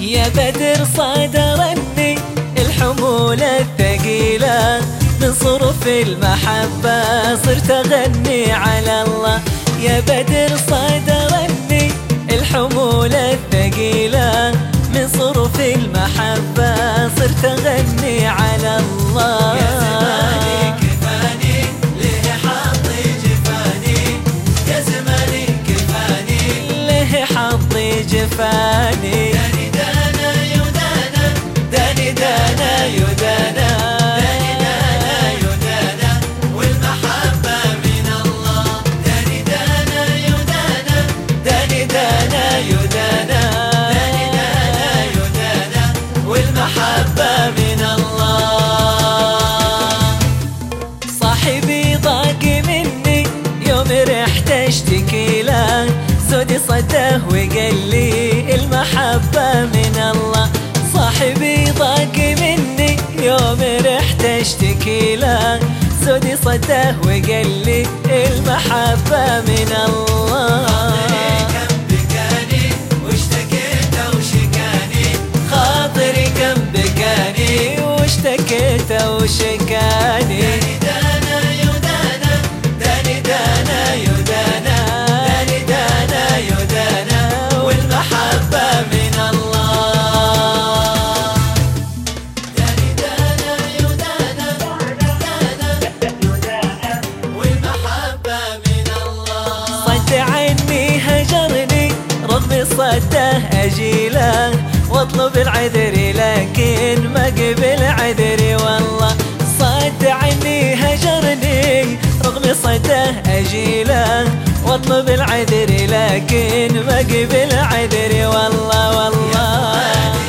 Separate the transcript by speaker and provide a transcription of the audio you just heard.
Speaker 1: يا بدر صادرني الحمول الثقيلة، من صرف المحبة صرت أغني على الله. يا بدر صادرني الحمول الثقيلة، من صرف المحبة صرت أغني على الله.
Speaker 2: يا زماني كفاني ليه حظي جفاني، يا زماني كفاني
Speaker 1: ليه حظي جفاني.
Speaker 2: داني دانا يدانا،
Speaker 1: داني دانا يدانا،
Speaker 2: داني دانا يدانا والمحبة من الله. داني دانا يدانا،
Speaker 1: داني دانا يدانا،
Speaker 2: داني دانا يدانا
Speaker 1: والمحبة من الله. صاحبي ضاق مني يوم رحت اشتكي له، زودي صده وقال لي المحبة من الله. صاحبي ضاق مني يوم رحت اشتكي له، زودي صده وقال لي المحبة من الله.
Speaker 2: كم بكاني واشتكيت وشكاني،
Speaker 1: خاطري كم بكاني واشتكيت وشكاني.
Speaker 2: داني دانا يدانا،
Speaker 1: داني دانا يدانا، داني دانا يدانا والمحبة من الله.
Speaker 2: داني دانا يدانا، دانا والمحبة من الله.
Speaker 1: صد عني هجرني رغم صده أجيله، واطلب العذر لكن ما قبل عذري والله. صد عني هجرني رغم صده أجيله، واطلب العذر لكن ما قبل عذري والله والله.